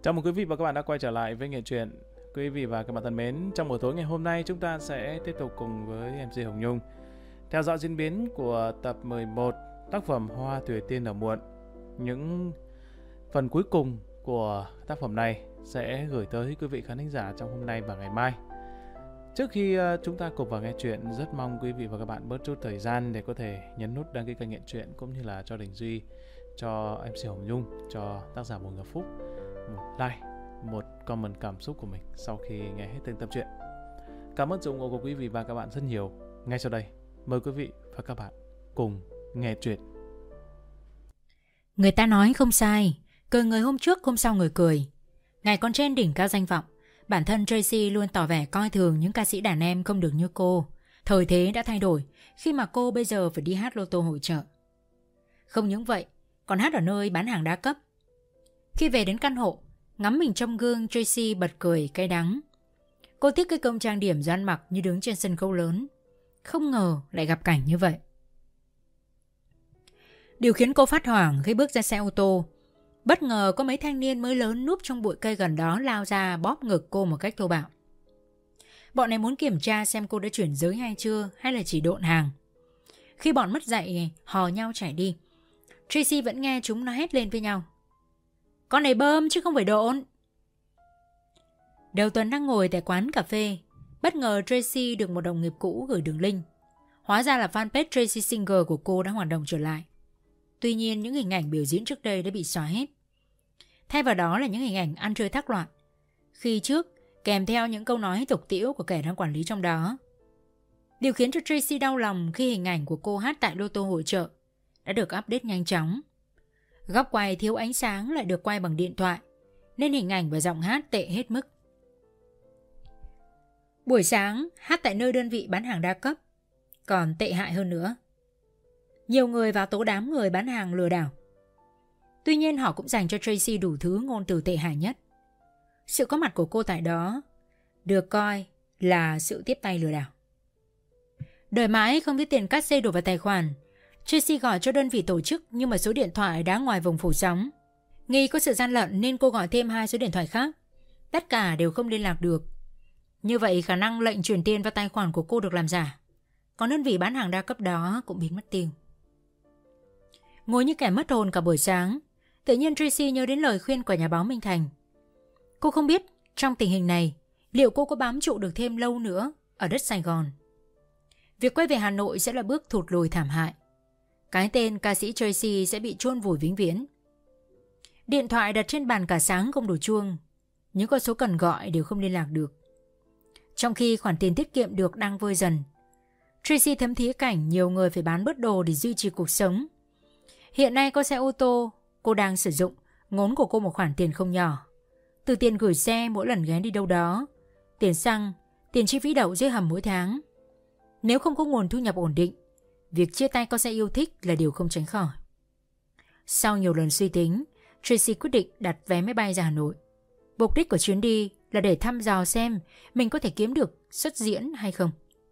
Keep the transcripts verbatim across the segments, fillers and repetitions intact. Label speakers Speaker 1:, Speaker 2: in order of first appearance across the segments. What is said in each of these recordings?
Speaker 1: Chào mừng quý vị và các bạn đã quay trở lại với Nghệ Truyện. Quý vị và các bạn thân mến, trong buổi tối ngày hôm nay chúng ta sẽ tiếp tục cùng với em xê Hồng Nhung theo dõi diễn biến của tập mười một tác phẩm Hoa Thủy Tiên Nở Muộn. Những phần cuối cùng của tác phẩm này sẽ gửi tới quý vị khán thính giả trong hôm nay và ngày mai. Trước khi chúng ta cùng vào nghe chuyện, rất mong quý vị và các bạn bớt chút thời gian để có thể nhấn nút đăng ký kênh Nghệ Truyện, cũng như là cho Đình Duy, cho em xê Hồng Nhung, cho tác giả Bùi Ngọc Phúc một like, một comment cảm xúc của mình sau khi nghe hết từng tập truyện. Cảm ơn sự ủng hộ của quý vị và các bạn rất nhiều. Ngay sau đây, mời quý vị và các bạn cùng nghe chuyện.
Speaker 2: Người ta nói không sai, cười người hôm trước hôm sau người cười. Ngày còn trên đỉnh cao danh vọng, bản thân Tracy luôn tỏ vẻ coi thường những ca sĩ đàn em không được như cô. Thời thế đã thay đổi khi mà cô bây giờ phải đi hát lô tô hội chợ. Không những vậy, còn hát ở nơi bán hàng đa cấp. Khi về đến căn hộ, ngắm mình trong gương, Tracy bật cười cay đắng. Cô thích cái công trang điểm do ăn mặc như đứng trên sân khấu lớn. Không ngờ lại gặp cảnh như vậy. Điều khiến cô phát hoảng khi bước ra xe ô tô, bất ngờ có mấy thanh niên mới lớn núp trong bụi cây gần đó lao ra bóp ngực cô một cách thô bạo. Bọn này muốn kiểm tra xem cô đã chuyển giới hay chưa, hay là chỉ độn hàng. Khi bọn mất dạy hò nhau chạy đi, Tracy vẫn nghe chúng nó hét lên với nhau. Con này bơm chứ không phải độn. Đầu tuần đang ngồi tại quán cà phê, bất ngờ Tracy được một đồng nghiệp cũ gửi đường link. Hóa ra là fanpage Tracy Singer của cô đã hoạt động trở lại. Tuy nhiên những hình ảnh biểu diễn trước đây đã bị xóa hết. Thay vào đó là những hình ảnh ăn chơi thác loạn, khi trước kèm theo những câu nói tục tĩu của kẻ đang quản lý trong đó. Điều khiến cho Tracy đau lòng khi hình ảnh của cô hát tại lô tô hội chợ đã được update nhanh chóng. Góc quay thiếu ánh sáng lại được quay bằng điện thoại, nên hình ảnh và giọng hát tệ hết mức. Buổi sáng hát tại nơi đơn vị bán hàng đa cấp còn tệ hại hơn nữa. Nhiều người vào tố đám người bán hàng lừa đảo. Tuy nhiên họ cũng dành cho Tracy đủ thứ ngôn từ tệ hại nhất. Sự có mặt của cô tại đó được coi là sự tiếp tay lừa đảo. Đợi mãi không thấy tiền cát xê đổ vào tài khoản, Tracy gọi cho đơn vị tổ chức nhưng mà số điện thoại đã ngoài vùng phủ sóng. Nghi có sự gian lận nên cô gọi thêm hai số điện thoại khác. Tất cả đều không liên lạc được. Như vậy khả năng lệnh chuyển tiền vào tài khoản của cô được làm giả. Còn đơn vị bán hàng đa cấp đó cũng biến mất tiêu. Ngồi như kẻ mất hồn cả buổi sáng, tự nhiên Tracy nhớ đến lời khuyên của nhà báo Minh Thành. Cô không biết trong tình hình này liệu cô có bám trụ được thêm lâu nữa ở đất Sài Gòn. Việc quay về Hà Nội sẽ là bước thụt lùi thảm hại. Cái tên ca sĩ Tracy sẽ bị chôn vùi vĩnh viễn. Điện thoại đặt trên bàn cả sáng không đổ chuông, những con số cần gọi đều không liên lạc được. Trong khi khoản tiền tiết kiệm được đang vơi dần, Tracy thấm thía cảnh nhiều người phải bán bớt đồ để duy trì cuộc sống. Hiện nay có xe ô tô cô đang sử dụng ngốn của cô một khoản tiền không nhỏ. Từ tiền gửi xe mỗi lần ghé đi đâu đó, tiền xăng, tiền chi phí đậu dưới hầm mỗi tháng. Nếu không có nguồn thu nhập ổn định, việc chia tay con xe yêu thích là điều không tránh khỏi. Sau nhiều lần suy tính, Tracy quyết định đặt vé máy bay ra Hà Nội. Mục đích của chuyến đi là để thăm dò xem mình có thể kiếm được suất diễn hay không.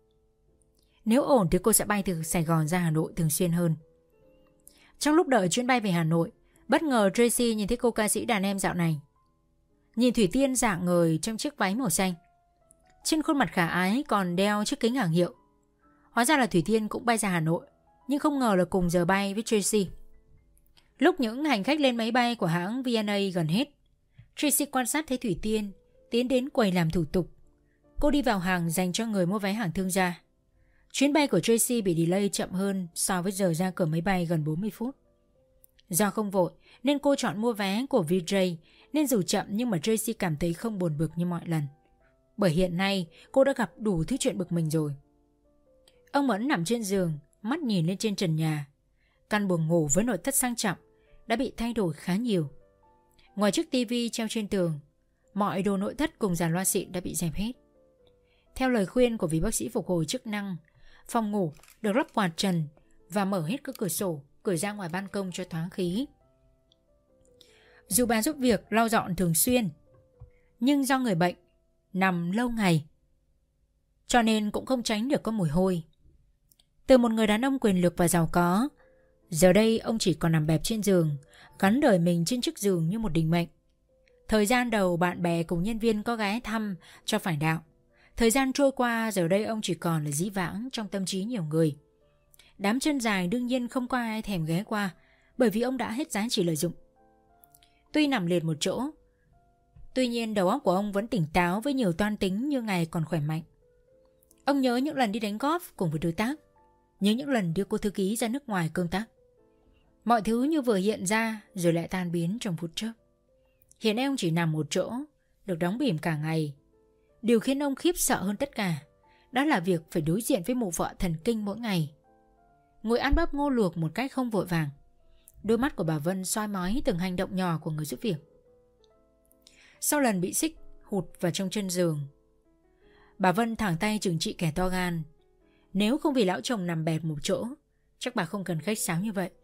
Speaker 2: Nếu ổn thì cô sẽ bay từ Sài Gòn ra Hà Nội thường xuyên hơn. Trong lúc đợi chuyến bay về Hà Nội, bất ngờ Tracy nhìn thấy cô ca sĩ đàn em dạo này. Nhìn Thủy Tiên dạng người trong chiếc váy màu xanh, trên khuôn mặt khả ái còn đeo chiếc kính hàng hiệu. Hóa ra là Thủy Tiên cũng bay ra Hà Nội, nhưng không ngờ là cùng giờ bay với Tracy. Lúc những hành khách lên máy bay của hãng vê en a gần hết, Tracy quan sát thấy Thủy Tiên tiến đến quầy làm thủ tục. Cô đi vào hàng dành cho người mua vé hàng thương gia. Chuyến bay của Tracy bị delay chậm hơn so với giờ ra cửa máy bay gần bốn mươi phút. Do không vội nên cô chọn mua vé của vê gi, nên dù chậm nhưng mà Tracy cảm thấy không buồn bực như mọi lần. Bởi hiện nay cô đã gặp đủ thứ chuyện bực mình rồi. Ông Mẫn nằm trên giường, mắt nhìn lên trên trần nhà. Căn buồng ngủ với nội thất sang trọng đã bị thay đổi khá nhiều. Ngoài chiếc tivi treo trên tường, mọi đồ nội thất cùng dàn loa xịn đã bị dẹp hết. Theo lời khuyên của vị bác sĩ phục hồi chức năng, phòng ngủ được lắp quạt trần và mở hết các cửa sổ, cửa ra ngoài ban công cho thoáng khí. Dù bà giúp việc lau dọn thường xuyên, nhưng do người bệnh nằm lâu ngày, cho nên cũng không tránh được có mùi hôi. Từ một người đàn ông quyền lực và giàu có, giờ đây ông chỉ còn nằm bẹp trên giường, gắn đời mình trên chiếc giường như một định mệnh. Thời gian đầu bạn bè cùng nhân viên có ghé thăm cho phải đạo. Thời gian trôi qua, giờ đây ông chỉ còn là dĩ vãng trong tâm trí nhiều người. Đám chân dài đương nhiên không có ai thèm ghé qua, bởi vì ông đã hết giá trị lợi dụng. Tuy nằm liệt một chỗ, tuy nhiên đầu óc của ông vẫn tỉnh táo với nhiều toan tính như ngày còn khỏe mạnh. Ông nhớ những lần đi đánh golf cùng với đối tác, nhớ những lần đưa cô thư ký ra nước ngoài công tác. Mọi thứ như vừa hiện ra rồi lại tan biến trong phút chốc. Hiện nay ông chỉ nằm một chỗ, được đóng bỉm cả ngày. Điều khiến ông khiếp sợ hơn tất cả, đó là việc phải đối diện với mụ vợ thần kinh mỗi ngày. Ngồi ăn bắp ngô luộc một cách không vội vàng. Đôi mắt của bà Vân soi mói từng hành động nhỏ của người giúp việc. Sau lần bị xích hụt vào trong chân giường, bà Vân thẳng tay trừng trị kẻ to gan. Nếu không vì lão chồng nằm bẹp một chỗ, chắc bà không cần khách sáo như vậy.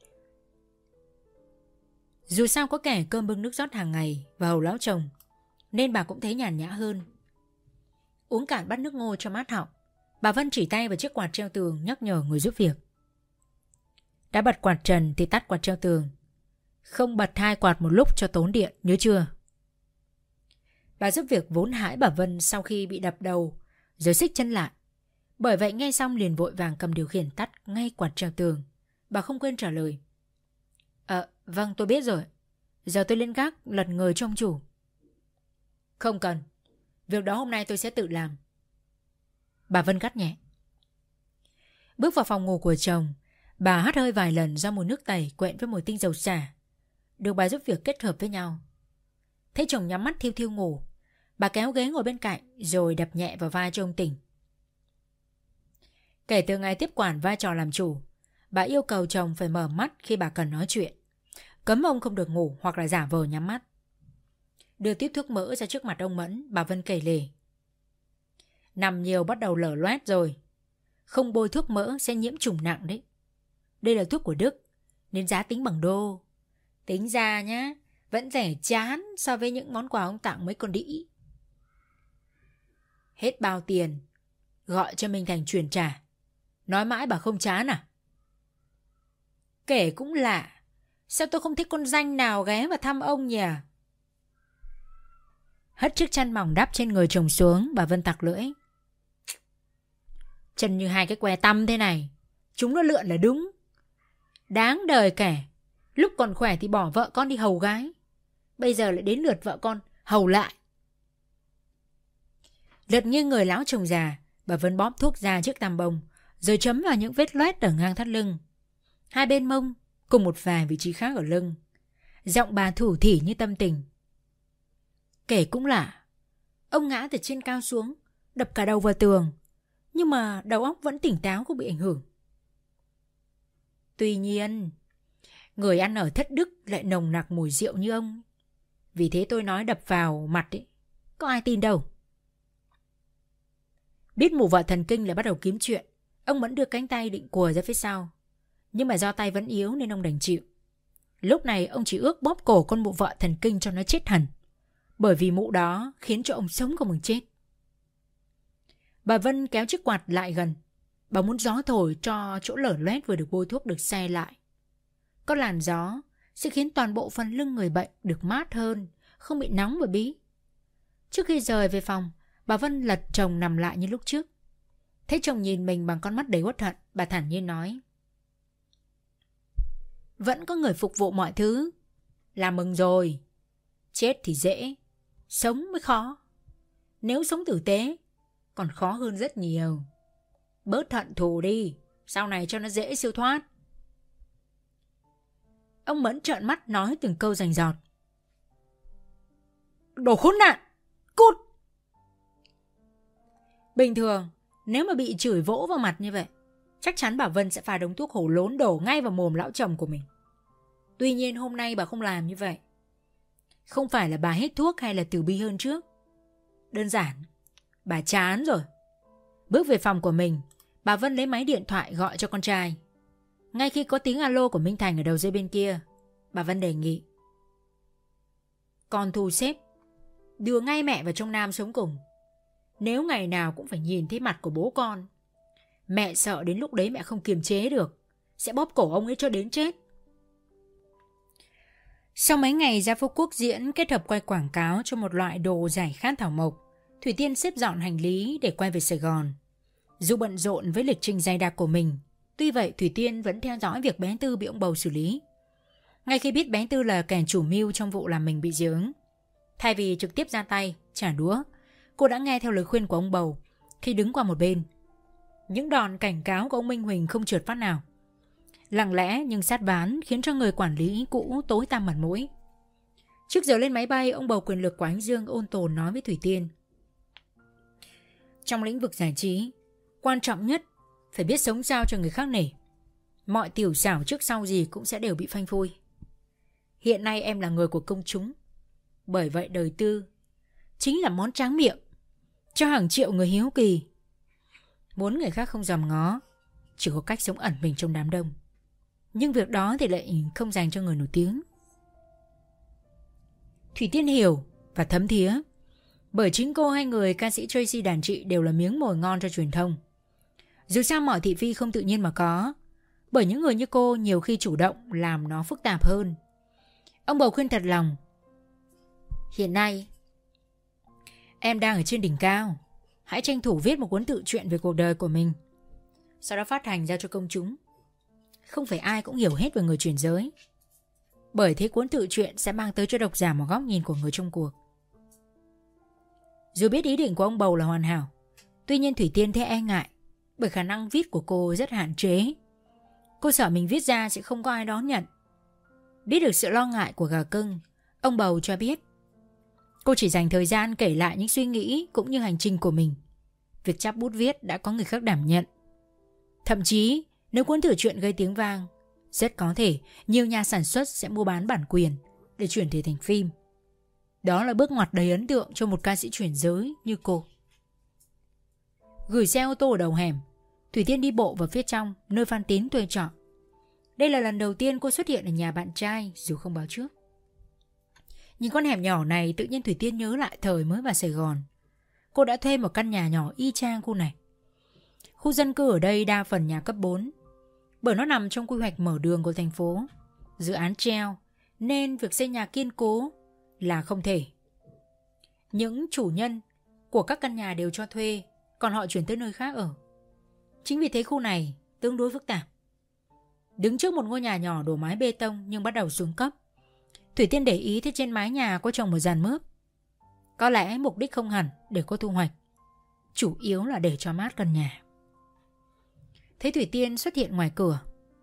Speaker 2: Dù sao có kẻ cơm bưng nước rót hàng ngày và hầu lão chồng, nên bà cũng thấy nhàn nhã hơn. Uống cạn bát nước ngô cho mát họng, bà Vân chỉ tay vào chiếc quạt treo tường nhắc nhở người giúp việc. Đã bật quạt trần thì tắt quạt treo tường. Không bật hai quạt một lúc cho tốn điện, nhớ chưa? Bà giúp việc vốn hãi bà Vân sau khi bị đập đầu rồi xích chân lại. Bởi vậy nghe xong liền vội vàng cầm điều khiển tắt ngay quạt treo tường. Bà không quên trả lời. Ờ, vâng tôi biết rồi. Giờ tôi lên gác lật người cho ông chủ. Không cần. Việc đó hôm nay tôi sẽ tự làm. Bà Vân gắt nhẹ. Bước vào phòng ngủ của chồng, bà hắt hơi vài lần do mùi nước tẩy quện với mùi tinh dầu xả, được bà giúp việc kết hợp với nhau. Thấy chồng nhắm mắt thiêu thiêu ngủ, bà kéo ghế ngồi bên cạnh rồi đập nhẹ vào vai cho ông tỉnh. Kể từ ngày tiếp quản vai trò làm chủ, bà yêu cầu chồng phải mở mắt khi bà cần nói chuyện, cấm ông không được ngủ hoặc là giả vờ nhắm mắt. Đưa tiếp thuốc mỡ ra trước mặt ông Mẫn, bà Vân kể lể. Nằm nhiều bắt đầu lở loét rồi. Không bôi thuốc mỡ sẽ nhiễm trùng nặng đấy. Đây là thuốc của Đức, nên giá tính bằng đô. Tính ra nhá, vẫn rẻ chán so với những món quà ông tặng mấy con đĩ. Hết bao tiền, gọi cho Minh Thành chuyển trả. Nói mãi bà không chán à? Kể cũng lạ, sao tôi không thấy con danh nào ghé vào thăm ông nhỉ? Hất chiếc chăn mỏng đắp trên người chồng xuống, bà Vân tặc lưỡi. Chân như hai cái que tăm thế này, chúng nó lượn là đúng. Đáng đời kẻ, lúc còn khỏe thì bỏ vợ con đi hầu gái, bây giờ lại đến lượt vợ con hầu lại. Lật nghiêng người lão chồng già, bà Vân bóp thuốc ra trước tằm bông, rồi chấm vào những vết loét ở ngang thắt lưng, hai bên mông, cùng một vài vị trí khác ở lưng. Giọng bà thủ thỉ như tâm tình. Kể cũng lạ, ông ngã từ trên cao xuống, đập cả đầu vào tường, nhưng mà đầu óc vẫn tỉnh táo, không bị ảnh hưởng. Tuy nhiên, người ăn ở thất đức lại nồng nặc mùi rượu như ông. Vì thế tôi nói đập vào mặt ấy, có ai tin đâu. Biết mụ vợ thần kinh lại bắt đầu kiếm chuyện, ông Mẫn đưa cánh tay định cùa ra phía sau, nhưng mà do tay vẫn yếu nên ông đành chịu. Lúc này ông chỉ ước bóp cổ con mụ vợ thần kinh cho nó chết hẳn, bởi vì mụ đó khiến cho ông sống không bằng chết. Bà Vân kéo chiếc quạt lại gần, bà muốn gió thổi cho chỗ lở loét vừa được bôi thuốc được xe lại. Có làn gió sẽ khiến toàn bộ phần lưng người bệnh được mát hơn, không bị nóng và bí. Trước khi rời về phòng, bà Vân lật chồng nằm lại như lúc trước. Thấy chồng nhìn mình bằng con mắt đầy uất hận, bà thản nhiên nói. Vẫn có người phục vụ mọi thứ, là mừng rồi. Chết thì dễ, sống mới khó. Nếu sống tử tế, còn khó hơn rất nhiều. Bớt hận thù đi, sau này cho nó dễ siêu thoát. Ông Mẫn trợn mắt nói từng câu rành rọt. Đồ khốn nạn, cút! Bình thường, nếu mà bị chửi vỗ vào mặt như vậy, chắc chắn bà Vân sẽ pha đống thuốc hổ lốn đổ ngay vào mồm lão chồng của mình. Tuy nhiên hôm nay bà không làm như vậy. Không phải là bà hết thuốc hay là từ bi hơn trước. Đơn giản, bà chán rồi. Bước về phòng của mình, bà Vân lấy máy điện thoại gọi cho con trai. Ngay khi có tiếng alo của Minh Thành ở đầu dây bên kia, bà Vân đề nghị. Con thu xếp, đưa ngay mẹ vào trong Nam sống cùng. Nếu ngày nào cũng phải nhìn thấy mặt của bố con, mẹ sợ đến lúc đấy mẹ không kiềm chế được, sẽ bóp cổ ông ấy cho đến chết. Sau mấy ngày ra Phú Quốc diễn kết hợp quay quảng cáo cho một loại đồ giải khát thảo mộc, Thủy Tiên xếp dọn hành lý để quay về Sài Gòn. Dù bận rộn với lịch trình dày đặc của mình, tuy vậy Thủy Tiên vẫn theo dõi việc bé Tư bị ông Bầu xử lý. Ngay khi biết bé Tư là kẻ chủ mưu trong vụ làm mình bị dị ứng, thay vì trực tiếp ra tay, trả đũa, cô đã nghe theo lời khuyên của ông Bầu khi đứng qua một bên. Những đòn cảnh cáo của ông Minh Huỳnh không trượt phát nào. Lặng lẽ nhưng sát ván khiến cho người quản lý cũ tối tăm mặt mũi. Trước giờ lên máy bay, ông Bầu quyền lực của Ánh Dương ôn tồn nói với Thủy Tiên: trong lĩnh vực giải trí, quan trọng nhất phải biết sống sao cho người khác nể. Mọi tiểu xảo trước sau gì cũng sẽ đều bị phanh phui. Hiện nay em là người của công chúng, bởi vậy đời Tư chính là món tráng miệng cho hàng triệu người hiếu kỳ. Muốn người khác không dòm ngó, chỉ có cách sống ẩn mình trong đám đông. Nhưng việc đó thì lại không dành cho người nổi tiếng. Thủy Tiên hiểu và thấm thía, bởi chính cô hay người ca sĩ Tracy đàn chị đều là miếng mồi ngon cho truyền thông. Dù sao mọi thị phi không tự nhiên mà có, bởi những người như cô nhiều khi chủ động làm nó phức tạp hơn. Ông Bầu khuyên thật lòng: hiện nay em đang ở trên đỉnh cao, hãy tranh thủ viết một cuốn tự truyện về cuộc đời của mình, sau đó phát hành ra cho công chúng. Không phải ai cũng hiểu hết về người chuyển giới, bởi thế cuốn tự truyện sẽ mang tới cho độc giả một góc nhìn của người trong cuộc. Dù biết ý định của ông Bầu là hoàn hảo, tuy nhiên Thủy Tiên thấy e ngại, bởi khả năng viết của cô rất hạn chế. Cô sợ mình viết ra sẽ không có ai đón nhận. Biết được sự lo ngại của gà cưng, ông Bầu cho biết cô chỉ dành thời gian kể lại những suy nghĩ cũng như hành trình của mình. Việc chắp bút viết đã có người khác đảm nhận. Thậm chí nếu cuốn tự truyện gây tiếng vang, rất có thể nhiều nhà sản xuất sẽ mua bán bản quyền để chuyển thể thành phim. Đó là bước ngoặt đầy ấn tượng cho một ca sĩ chuyển giới như cô. Gửi xe ô tô ở đầu hẻm, Thủy Tiên đi bộ vào phía trong nơi Phan Tín thuê trọ. Đây là lần đầu tiên cô xuất hiện ở nhà bạn trai dù không báo trước. Nhìn con hẻm nhỏ này, tự nhiên Thủy Tiên nhớ lại thời mới vào Sài Gòn. Cô đã thuê một căn nhà nhỏ y chang khu này. Khu dân cư ở đây đa phần nhà cấp bốn, bởi nó nằm trong quy hoạch mở đường của thành phố, dự án treo, nên việc xây nhà kiên cố là không thể. Những chủ nhân của các căn nhà đều cho thuê, còn họ chuyển tới nơi khác ở. Chính vì thế khu này tương đối phức tạp. Đứng trước một ngôi nhà nhỏ đổ mái bê tông nhưng bắt đầu xuống cấp, Thủy Tiên để ý thấy trên mái nhà có trồng một giàn mướp. Có lẽ mục đích không hẳn để có thu hoạch, chủ yếu là để cho mát căn nhà. Thấy Thủy Tiên xuất hiện ngoài cửa,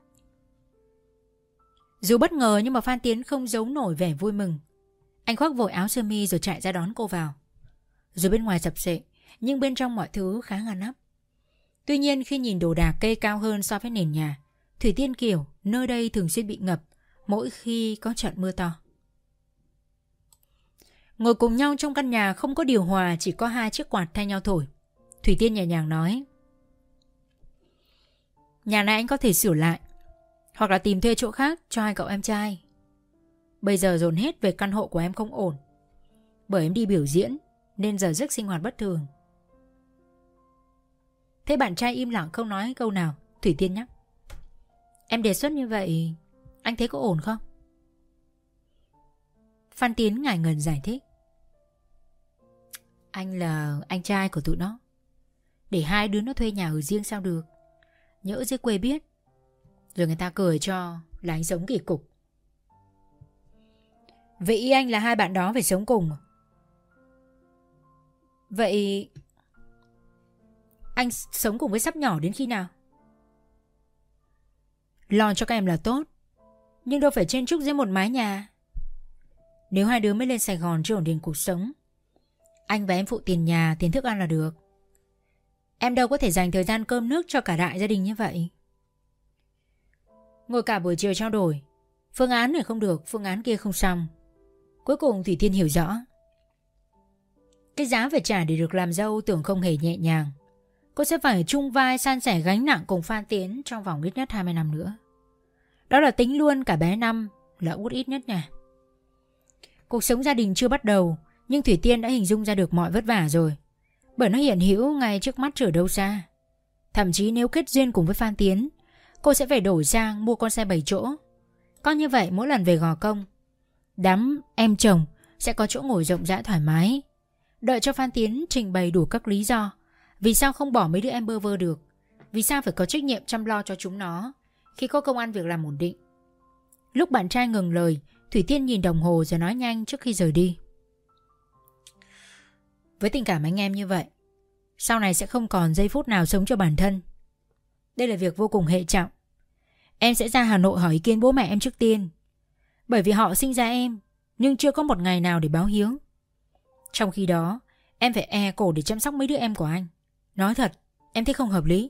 Speaker 2: dù bất ngờ nhưng mà Phan Tiến không giấu nổi vẻ vui mừng. Anh khoác vội áo sơ mi rồi chạy ra đón cô vào. Dù bên ngoài sập sệ, nhưng bên trong mọi thứ khá ngăn nắp. Tuy nhiên khi nhìn đồ đạc cây cao hơn so với nền nhà, Thủy Tiên kiểu nơi đây thường xuyên bị ngập mỗi khi có trận mưa to. Ngồi cùng nhau trong căn nhà không có điều hòa, chỉ có hai chiếc quạt thay nhau thổi. Thủy Tiên nhẹ nhàng nói: nhà này anh có thể sửa lại, hoặc là tìm thuê chỗ khác cho hai cậu em trai. Bây giờ dồn hết về căn hộ của em không ổn, bởi em đi biểu diễn nên giờ giấc sinh hoạt bất thường. Thế bạn trai im lặng không nói câu nào, Thủy Tiên nhắc: em đề xuất như vậy, anh thấy có ổn không? Phan Tiến ngại ngần giải thích: anh là anh trai của tụi nó, để hai đứa nó thuê nhà ở riêng sao được. Nhỡ dưới quê biết, rồi người ta cười cho là anh sống kỳ cục. Vậy ý anh là hai bạn đó phải sống cùng? Vậy anh sống cùng với sắp nhỏ đến khi nào? Lo cho các em là tốt, nhưng đâu phải chen chúc dưới một mái nhà. Nếu hai đứa mới lên Sài Gòn chưa ổn định cuộc sống, anh và em phụ tiền nhà, tiền thức ăn là được. Em đâu có thể dành thời gian cơm nước cho cả đại gia đình như vậy. Ngồi cả buổi chiều trao đổi, phương án này không được, phương án kia không xong. Cuối cùng Thủy Tiên hiểu rõ, cái giá phải trả để được làm dâu tưởng không hề nhẹ nhàng. Cô sẽ phải chung vai san sẻ gánh nặng cùng Phan Tiến trong vòng ít nhất hai mươi năm nữa. Đó là tính luôn cả bé Năm là út ít nhất nha. Cuộc sống gia đình chưa bắt đầu, nhưng Thủy Tiên đã hình dung ra được mọi vất vả rồi, bởi nó hiện hữu ngay trước mắt trở đâu xa. Thậm chí nếu kết duyên cùng với Phan Tiến, cô sẽ phải đổi sang mua con xe bảy chỗ. Có như vậy mỗi lần về Gò Công, Đám em chồng sẽ có chỗ ngồi rộng rãi thoải mái. Đợi cho Phan Tiến trình bày đủ các lý do vì sao không bỏ mấy đứa em bơ vơ được, vì sao phải có trách nhiệm chăm lo cho chúng nó khi có công ăn việc làm ổn định. Lúc bạn trai ngừng lời, Thủy Tiên nhìn đồng hồ rồi nói nhanh trước khi rời đi. Với tình cảm anh em như vậy, sau này sẽ không còn giây phút nào sống cho bản thân. Đây là việc vô cùng hệ trọng. Em sẽ ra Hà Nội hỏi ý kiến bố mẹ em trước tiên, bởi vì họ sinh ra em nhưng chưa có một ngày nào để báo hiếu. Trong khi đó em phải e cổ để chăm sóc mấy đứa em của anh. Nói thật, em thấy không hợp lý.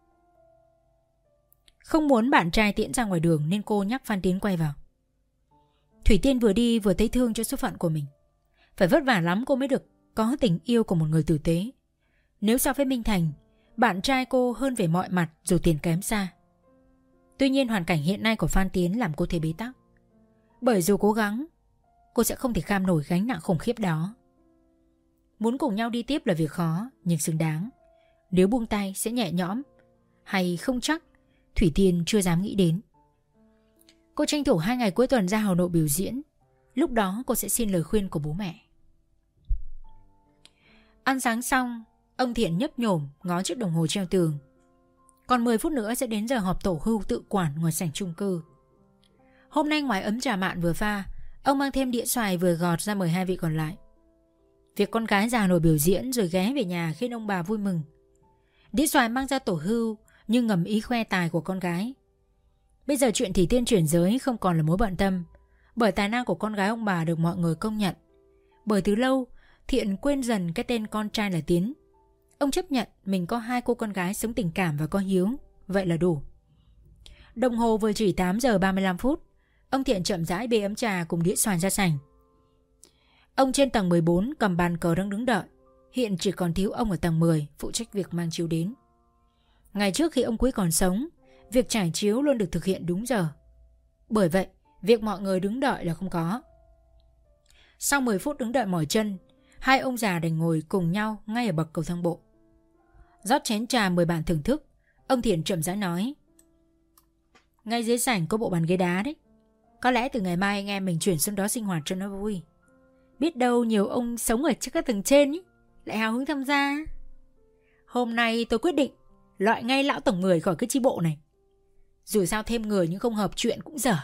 Speaker 2: Không muốn bạn trai tiễn ra ngoài đường nên cô nhắc Phan Tiến quay vào. Thủy Tiên vừa đi vừa thấy thương cho số phận của mình. Phải vất vả lắm cô mới được có tình yêu của một người tử tế. Nếu so với Minh Thành, bạn trai cô hơn về mọi mặt dù tiền kém xa. Tuy nhiên hoàn cảnh hiện nay của Phan Tiến làm cô thấy bế tắc. Bởi dù cố gắng, cô sẽ không thể kham nổi gánh nặng khủng khiếp đó. Muốn cùng nhau đi tiếp là việc khó nhưng xứng đáng. Nếu buông tay sẽ nhẹ nhõm hay không chắc, Thủy Tiên chưa dám nghĩ đến. Cô tranh thủ hai ngày cuối tuần ra Hà Nội biểu diễn. Lúc đó cô sẽ xin lời khuyên của bố mẹ. Ăn sáng xong, ông Thiện nhấp nhổm ngó chiếc đồng hồ treo tường. Còn mười phút nữa sẽ đến giờ họp tổ hưu tự quản ngoài sảnh chung cư. Hôm nay ngoài ấm trà mạn vừa pha, ông mang thêm đĩa xoài vừa gọt ra mời hai vị còn lại. Việc con gái ra Hà Nội biểu diễn rồi ghé về nhà khiến ông bà vui mừng. Đĩa xoài mang ra tổ hưu nhưng ngầm ý khoe tài của con gái. Bây giờ chuyện Thủy Tiên chuyển giới không còn là mối bận tâm, bởi tài năng của con gái ông bà được mọi người công nhận. Bởi từ lâu Thiện quên dần cái tên con trai là Tiến. Ông chấp nhận mình có hai cô con gái sống tình cảm và có hiếu, vậy là đủ. Đồng hồ vừa chỉ tám giờ ba mươi lăm phút. Ông Thiện chậm rãi bê ấm trà cùng đĩa xoài ra sảnh. Ông trên tầng mười bốn cầm bàn cờ đang đứng đợi. Hiện chỉ còn thiếu ông ở tầng mười phụ trách việc mang chiếu đến. Ngày trước khi ông Quý còn sống, việc trải chiếu luôn được thực hiện đúng giờ. Bởi vậy việc mọi người đứng đợi là không có. Sau mười phút đứng đợi mỏi chân, hai ông già đành ngồi cùng nhau ngay ở bậc cầu thang bộ. Rót chén trà mời bạn thưởng thức, ông Thiện chậm rãi nói: ngay dưới sảnh có bộ bàn ghế đá đấy. Có lẽ từ ngày mai anh em mình chuyển xuống đó sinh hoạt cho nó vui. Biết đâu nhiều ông sống ở các tầng trên ý, lại hào hứng tham gia. Hôm nay tôi quyết định loại ngay lão tổng mười khỏi cái chi bộ này. Dù sao thêm người nhưng không hợp chuyện cũng dở.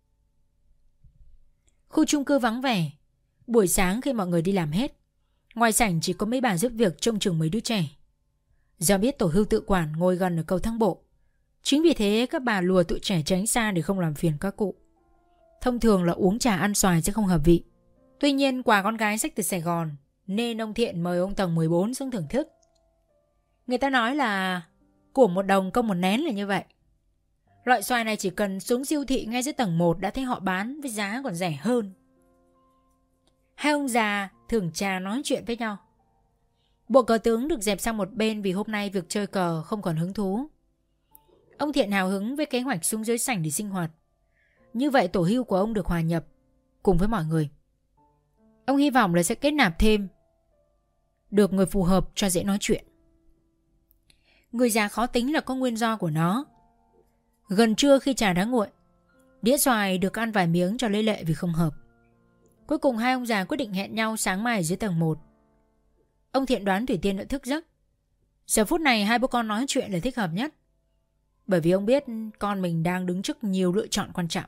Speaker 2: Khu chung cư vắng vẻ. Buổi sáng khi mọi người đi làm hết, ngoài sảnh chỉ có mấy bà giúp việc trông chừng mấy đứa trẻ. Do biết tổ hưu tự quản ngồi gần ở cầu thang bộ, chính vì thế các bà lùa tụi trẻ tránh xa để không làm phiền các cụ. Thông thường là uống trà ăn xoài chứ không hợp vị. Tuy nhiên quà con gái xách từ Sài Gòn nên ông Thiện mời ông tầng mười bốn xuống thưởng thức. Người ta nói là của một đồng công một nén là như vậy. Loại xoài này chỉ cần xuống siêu thị ngay dưới tầng một đã thấy họ bán với giá còn rẻ hơn. Hai ông già thưởng trà nói chuyện với nhau. Bộ cờ tướng được dẹp sang một bên vì hôm nay việc chơi cờ không còn hứng thú. Ông Thiện hào hứng với kế hoạch xuống dưới sảnh để sinh hoạt. Như vậy tổ hưu của ông được hòa nhập cùng với mọi người. Ông hy vọng là sẽ kết nạp thêm được người phù hợp cho dễ nói chuyện. Người già khó tính là có nguyên do của nó. Gần trưa khi trà đã nguội, đĩa xoài được ăn vài miếng cho lấy lệ vì không hợp. Cuối cùng hai ông già quyết định hẹn nhau sáng mai dưới tầng một. Ông Thiện đoán Thủy Tiên đã thức giấc. Giờ phút này hai bố con nói chuyện là thích hợp nhất, bởi vì ông biết con mình đang đứng trước nhiều lựa chọn quan trọng.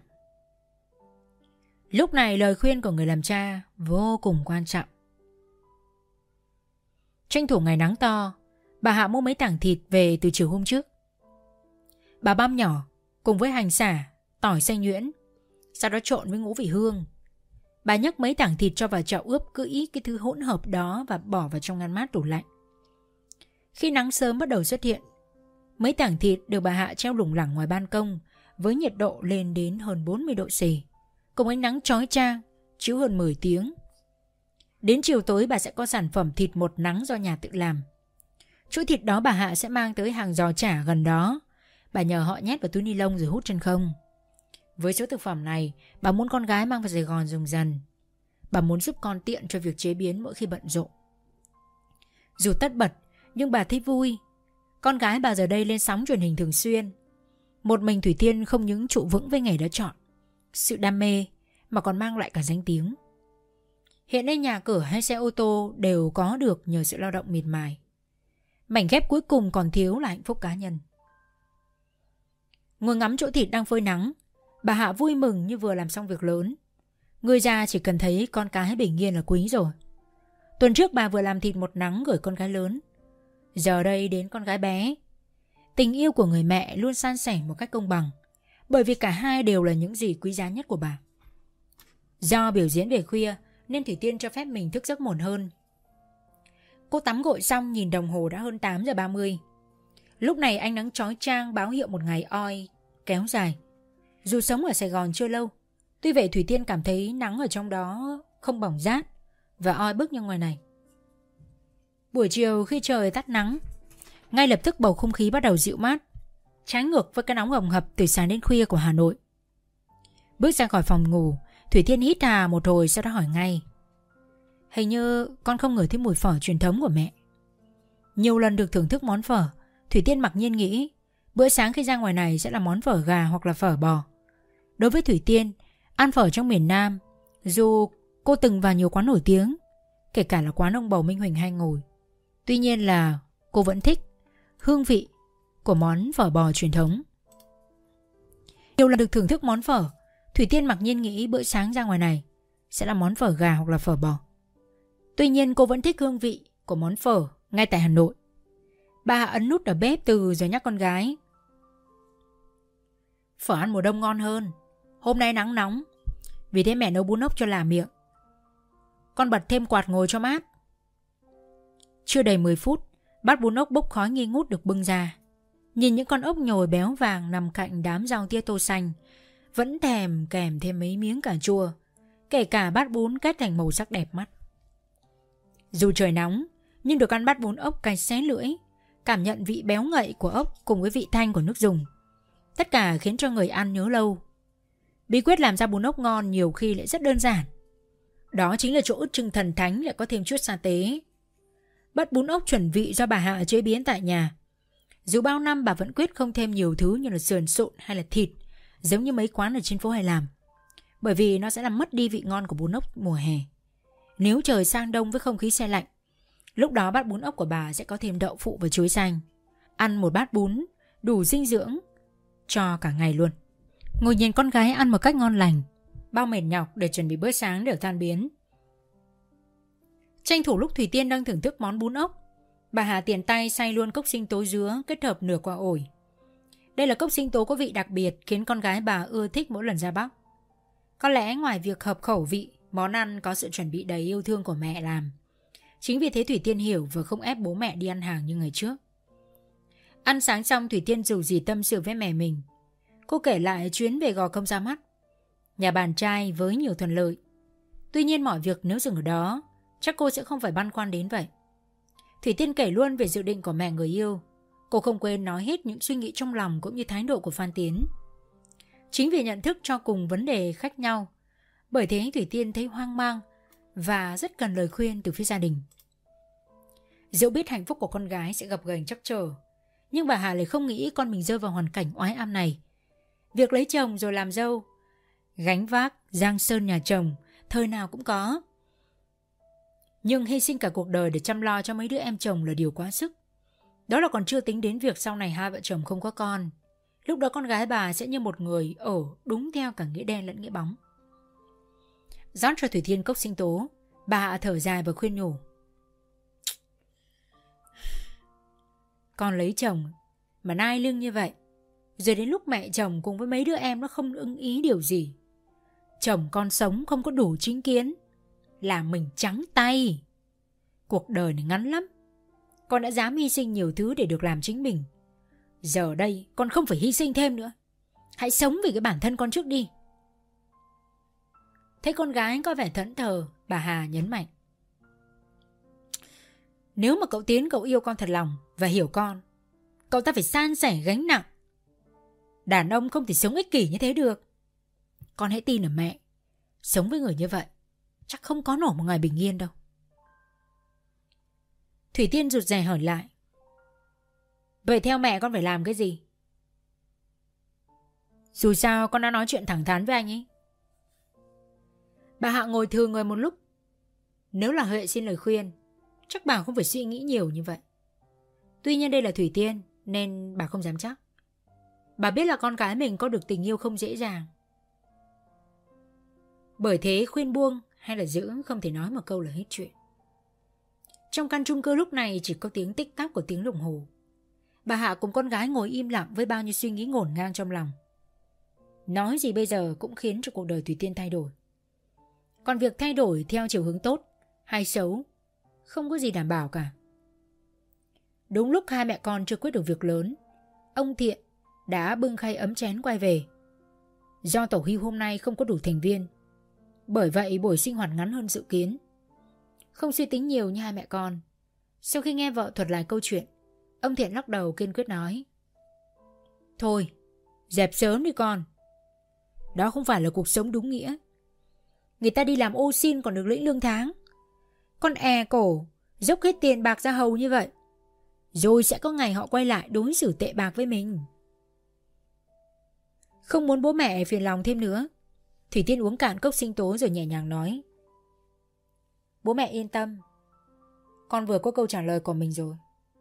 Speaker 2: Lúc này lời khuyên của người làm cha vô cùng quan trọng. Tranh thủ ngày nắng to, bà Hạ mua mấy tảng thịt về từ chiều hôm trước. Bà băm nhỏ cùng với hành sả, tỏi xay nhuyễn, sau đó trộn với ngũ vị hương. Bà nhấc mấy tảng thịt cho vào chậu ướp kỹ cái thứ hỗn hợp đó và bỏ vào trong ngăn mát tủ lạnh. Khi nắng sớm bắt đầu xuất hiện, mấy tảng thịt được bà Hạ treo lủng lẳng ngoài ban công với nhiệt độ lên đến hơn bốn mươi độ C, cùng ánh nắng chói chang chiếu hơn mười tiếng. Đến chiều tối bà sẽ có sản phẩm thịt một nắng do nhà tự làm. Chuỗi thịt đó bà Hạ sẽ mang tới hàng giò chả gần đó. Bà nhờ họ nhét vào túi ni lông rồi hút chân không. Với số thực phẩm này, bà muốn con gái mang vào Sài Gòn dùng dần. Bà muốn giúp con tiện cho việc chế biến mỗi khi bận rộn. Dù tất bật, nhưng bà thấy vui. Con gái bà giờ đây lên sóng truyền hình thường xuyên. Một mình Thủy Tiên không những trụ vững với nghề đã chọn. Sự đam mê, mà còn mang lại cả danh tiếng. Hiện nay nhà cửa hay xe ô tô đều có được nhờ sự lao động miệt mài. Mảnh ghép cuối cùng còn thiếu là hạnh phúc cá nhân. Ngồi ngắm chỗ thịt đang phơi nắng, bà Hạ vui mừng như vừa làm xong việc lớn. Người già chỉ cần thấy con cái bình yên là quý rồi. Tuần trước bà vừa làm thịt một nắng gửi con gái lớn, giờ đây đến con gái bé. Tình yêu của người mẹ luôn san sẻ một cách công bằng, bởi vì cả hai đều là những gì quý giá nhất của bà. Do biểu diễn về khuya nên Thủy Tiên cho phép mình thức giấc muộn hơn. Cô tắm gội xong nhìn đồng hồ đã hơn tám giờ ba mươi. Lúc này ánh nắng chói chang báo hiệu một ngày oi kéo dài. Dù sống ở Sài Gòn chưa lâu, tuy vậy Thủy Tiên cảm thấy nắng ở trong đó không bỏng rát và oi bức như ngoài này. Buổi chiều khi trời tắt nắng, ngay lập tức bầu không khí bắt đầu dịu mát, trái ngược với cái nóng hầm hập từ sáng đến khuya của Hà Nội. Bước ra khỏi phòng ngủ, Thủy Tiên hít hà một hồi, sau đó hỏi ngay: Hình như con không ngửi thấy mùi phở truyền thống của mẹ. Nhiều lần được thưởng thức món phở, Thủy Tiên mặc nhiên nghĩ bữa sáng khi ra ngoài này sẽ là món phở gà hoặc là phở bò. Đối với Thủy Tiên, ăn phở trong miền Nam, dù cô từng vào nhiều quán nổi tiếng, kể cả là quán ông Bầu Minh Huỳnh hay ngồi, tuy nhiên là cô vẫn thích hương vị của món phở bò truyền thống. Nhiều lần được thưởng thức món phở, Thủy Tiên mặc nhiên nghĩ bữa sáng ra ngoài này sẽ là món phở gà hoặc là phở bò. Tuy nhiên cô vẫn thích hương vị của món phở ngay tại Hà Nội. Bà Hạ ấn nút ở bếp từ rồi nhắc con gái: Phở ăn mùa đông ngon hơn, hôm nay nắng nóng, vì thế mẹ nấu bún ốc cho là miệng. Con bật thêm quạt ngồi cho mát. Chưa đầy mười phút, bát bún ốc bốc khói nghi ngút được bưng ra. Nhìn những con ốc nhồi béo vàng nằm cạnh đám rau tía tô xanh, vẫn thèm kèm thêm mấy miếng cà chua. Kể cả bát bún kết thành màu sắc đẹp mắt. Dù trời nóng, nhưng được ăn bát bún ốc cay xé lưỡi, cảm nhận vị béo ngậy của ốc cùng với vị thanh của nước dùng, tất cả khiến cho người ăn nhớ lâu. Bí quyết làm ra bún ốc ngon nhiều khi lại rất đơn giản. Đó chính là chỗ ức chưng thần thánh lại có thêm chút sa tế. Bát bún ốc chuẩn vị do bà Hạ chế biến tại nhà. Dù bao năm bà vẫn quyết không thêm nhiều thứ như là sườn sụn hay là thịt, giống như mấy quán ở trên phố hay làm, bởi vì nó sẽ làm mất đi vị ngon của bún ốc mùa hè. Nếu trời sang đông với không khí se lạnh, lúc đó bát bún ốc của bà sẽ có thêm đậu phụ và chuối xanh. Ăn một bát bún đủ dinh dưỡng cho cả ngày luôn. Ngồi nhìn con gái ăn một cách ngon lành, bao mệt nhọc để chuẩn bị bữa sáng đều tan biến. Tranh thủ lúc Thủy Tiên đang thưởng thức món bún ốc, bà Hà tiền tay xay luôn cốc sinh tố dứa kết hợp nửa quả ổi. Đây là cốc sinh tố có vị đặc biệt khiến con gái bà ưa thích mỗi lần ra Bắc. Có lẽ ngoài việc hợp khẩu vị, món ăn có sự chuẩn bị đầy yêu thương của mẹ làm. Chính vì thế Thủy Tiên hiểu và không ép bố mẹ đi ăn hàng như ngày trước. Ăn sáng xong, Thủy Tiên dù gì tâm sự với mẹ mình. Cô kể lại chuyến về Gò Công ra mắt, nhà bạn trai với nhiều thuận lợi. Tuy nhiên mọi việc nếu dừng ở đó, chắc cô sẽ không phải băn khoăn đến vậy. Thủy Tiên kể luôn về dự định của mẹ người yêu. Cô không quên nói hết những suy nghĩ trong lòng cũng như thái độ của Phan Tiến. Chính vì nhận thức cho cùng vấn đề khác nhau, bởi thế Thủy Tiên thấy hoang mang và rất cần lời khuyên từ phía gia đình. Dẫu biết hạnh phúc của con gái sẽ gập ghềnh trắc trở, nhưng bà Hà lại không nghĩ con mình rơi vào hoàn cảnh oái am này. Việc lấy chồng rồi làm dâu, gánh vác giang sơn nhà chồng, thời nào cũng có. Nhưng hy sinh cả cuộc đời để chăm lo cho mấy đứa em chồng là điều quá sức. Đó là còn chưa tính đến việc sau này hai vợ chồng không có con. Lúc đó con gái bà sẽ như một người ở đúng theo cả nghĩa đen lẫn nghĩa bóng. Rót cho Thủy Tiên cốc sinh tố, bà Hạ thở dài và khuyên nhủ: Con lấy chồng mà nai lưng như vậy, rồi đến lúc mẹ chồng cùng với mấy đứa em nó không ưng ý điều gì, chồng con sống không có đủ chính kiến, là mình trắng tay. Cuộc đời này ngắn lắm, con đã dám hy sinh nhiều thứ để được làm chính mình. Giờ đây con không phải hy sinh thêm nữa. Hãy sống vì cái bản thân con trước đi. Thấy con gái có vẻ thẫn thờ, bà Hà nhấn mạnh: Nếu mà cậu Tiến cậu yêu con thật lòng và hiểu con, cậu ta phải san sẻ gánh nặng. Đàn ông không thể sống ích kỷ như thế được. Con hãy tin ở mẹ. Sống với người như vậy chắc không có nổi một ngày bình yên đâu. Thủy Tiên rụt rè hỏi lại: Vậy theo mẹ con phải làm cái gì? Dù sao con đã nói chuyện thẳng thắn với anh ấy. Bà Hạ ngồi thừ người một lúc. Nếu là Huệ xin lời khuyên, chắc bà không phải suy nghĩ nhiều như vậy. Tuy nhiên đây là Thủy Tiên nên bà không dám chắc. Bà biết là con gái mình có được tình yêu không dễ dàng. Bởi thế khuyên buông hay là giữ không thể nói một câu là hết chuyện. Trong căn chung cư lúc này chỉ có tiếng tích tắc của tiếng đồng hồ. Bà Hạ cùng con gái ngồi im lặng với bao nhiêu suy nghĩ ngổn ngang trong lòng. Nói gì bây giờ cũng khiến cho cuộc đời Thủy Tiên thay đổi. Còn việc thay đổi theo chiều hướng tốt hay xấu không có gì đảm bảo cả. Đúng lúc hai mẹ con chưa quyết được việc lớn, ông Thiện đã bưng khay ấm chén quay về. Do tổ hưu hôm nay không có đủ thành viên, bởi vậy buổi sinh hoạt ngắn hơn dự kiến. Không suy tính nhiều như hai mẹ con, sau khi nghe vợ thuật lại câu chuyện, ông Thiện lắc đầu kiên quyết nói: Thôi, dẹp sớm đi con. Đó không phải là cuộc sống đúng nghĩa. Người ta đi làm ô xin còn được lĩnh lương tháng. Con è cổ dốc hết tiền bạc ra hầu như vậy, rồi sẽ có ngày họ quay lại đối xử tệ bạc với mình. Không muốn bố mẹ phiền lòng thêm nữa, Thủy Tiên uống cạn cốc sinh tố rồi nhẹ nhàng nói: Bố mẹ yên tâm, con vừa có câu trả lời của mình rồi.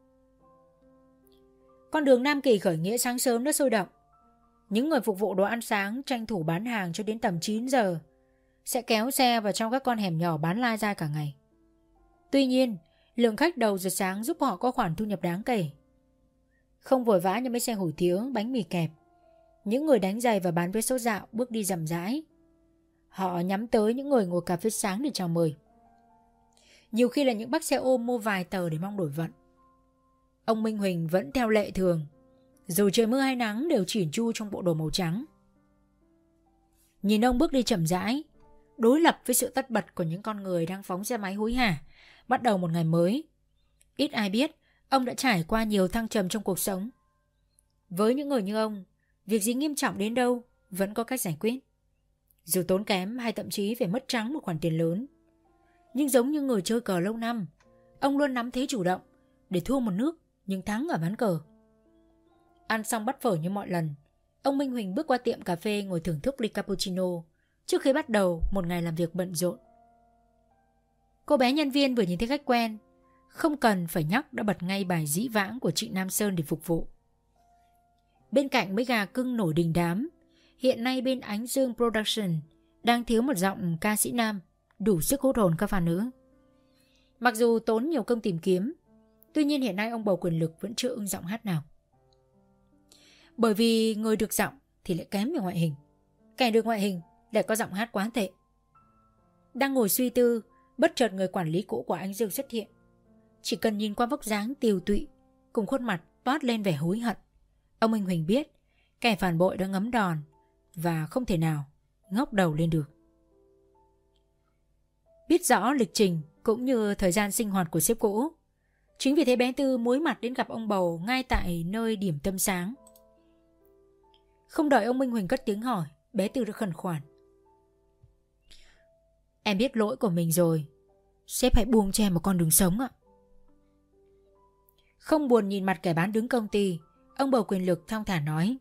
Speaker 2: Con đường Nam Kỳ khởi nghĩa sáng sớm đã sôi động. Những người phục vụ đồ ăn sáng tranh thủ bán hàng cho đến tầm chín giờ, sẽ kéo xe vào trong các con hẻm nhỏ bán lai dai cả ngày. Tuy nhiên, lượng khách đầu giờ sáng giúp họ có khoản thu nhập đáng kể. Không vội vã như mấy xe hủ tiếu, bánh mì kẹp, những người đánh giày và bán vé số dạo bước đi rầm rãi. Họ nhắm tới những người ngồi cà phê sáng để chào mời. Nhiều khi là những bác xe ôm mua vài tờ để mong đổi vận. Ông Minh Huỳnh vẫn theo lệ thường, dù trời mưa hay nắng đều chỉn chu trong bộ đồ màu trắng. Nhìn ông bước đi chậm rãi, đối lập với sự tất bật của những con người đang phóng xe máy hối hả bắt đầu một ngày mới. Ít ai biết ông đã trải qua nhiều thăng trầm trong cuộc sống. Với những người như ông, việc gì nghiêm trọng đến đâu vẫn có cách giải quyết, dù tốn kém hay thậm chí phải mất trắng một khoản tiền lớn. Nhưng giống như người chơi cờ lâu năm, ông luôn nắm thế chủ động để thua một nước nhưng thắng ở ván cờ. Ăn xong bát phở như mọi lần, ông Minh Huỳnh bước qua tiệm cà phê ngồi thưởng thức ly cappuccino trước khi bắt đầu một ngày làm việc bận rộn. Cô bé nhân viên vừa nhìn thấy khách quen, không cần phải nhắc đã bật ngay bài dĩ vãng của chị Nam Sơn để phục vụ. Bên cạnh mấy gà cưng nổi đình đám, hiện nay bên Ánh Dương Production đang thiếu một giọng ca sĩ nam đủ sức hút hồn các fan nữ. Mặc dù tốn nhiều công tìm kiếm, tuy nhiên hiện nay ông bầu quyền lực vẫn chưa ưng giọng hát nào. Bởi vì người được giọng thì lại kém về ngoại hình, kẻ được ngoại hình lại có giọng hát quá tệ. Đang ngồi suy tư, bất chợt người quản lý cũ của Ánh Dương xuất hiện. Chỉ cần nhìn qua vóc dáng tiều tụy cùng khuôn mặt toát lên vẻ hối hận, ông Minh Huỳnh biết kẻ phản bội đã ngấm đòn và không thể nào ngóc đầu lên được. Biết rõ lịch trình cũng như thời gian sinh hoạt của sếp cũ, chính vì thế bé Tư muối mặt đến gặp ông bầu ngay tại nơi điểm tâm sáng. Không đợi ông Minh Huỳnh cất tiếng hỏi, bé Tư đã khẩn khoản: Em biết lỗi của mình rồi, sếp hãy buông cho em một con đường sống ạ. Không buồn nhìn mặt kẻ bán đứng công ty, ông bầu quyền lực thong thả nói: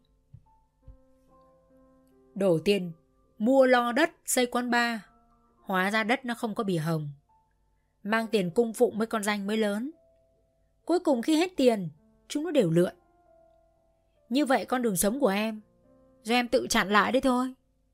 Speaker 2: Đổ tiền mua lo đất xây quán bar, hóa ra đất nó không có bìa hồng. Mang tiền cung phụng với con danh mới lớn, cuối cùng khi hết tiền chúng nó đều lượn. Như vậy con đường sống của em do em tự chặn lại đấy thôi.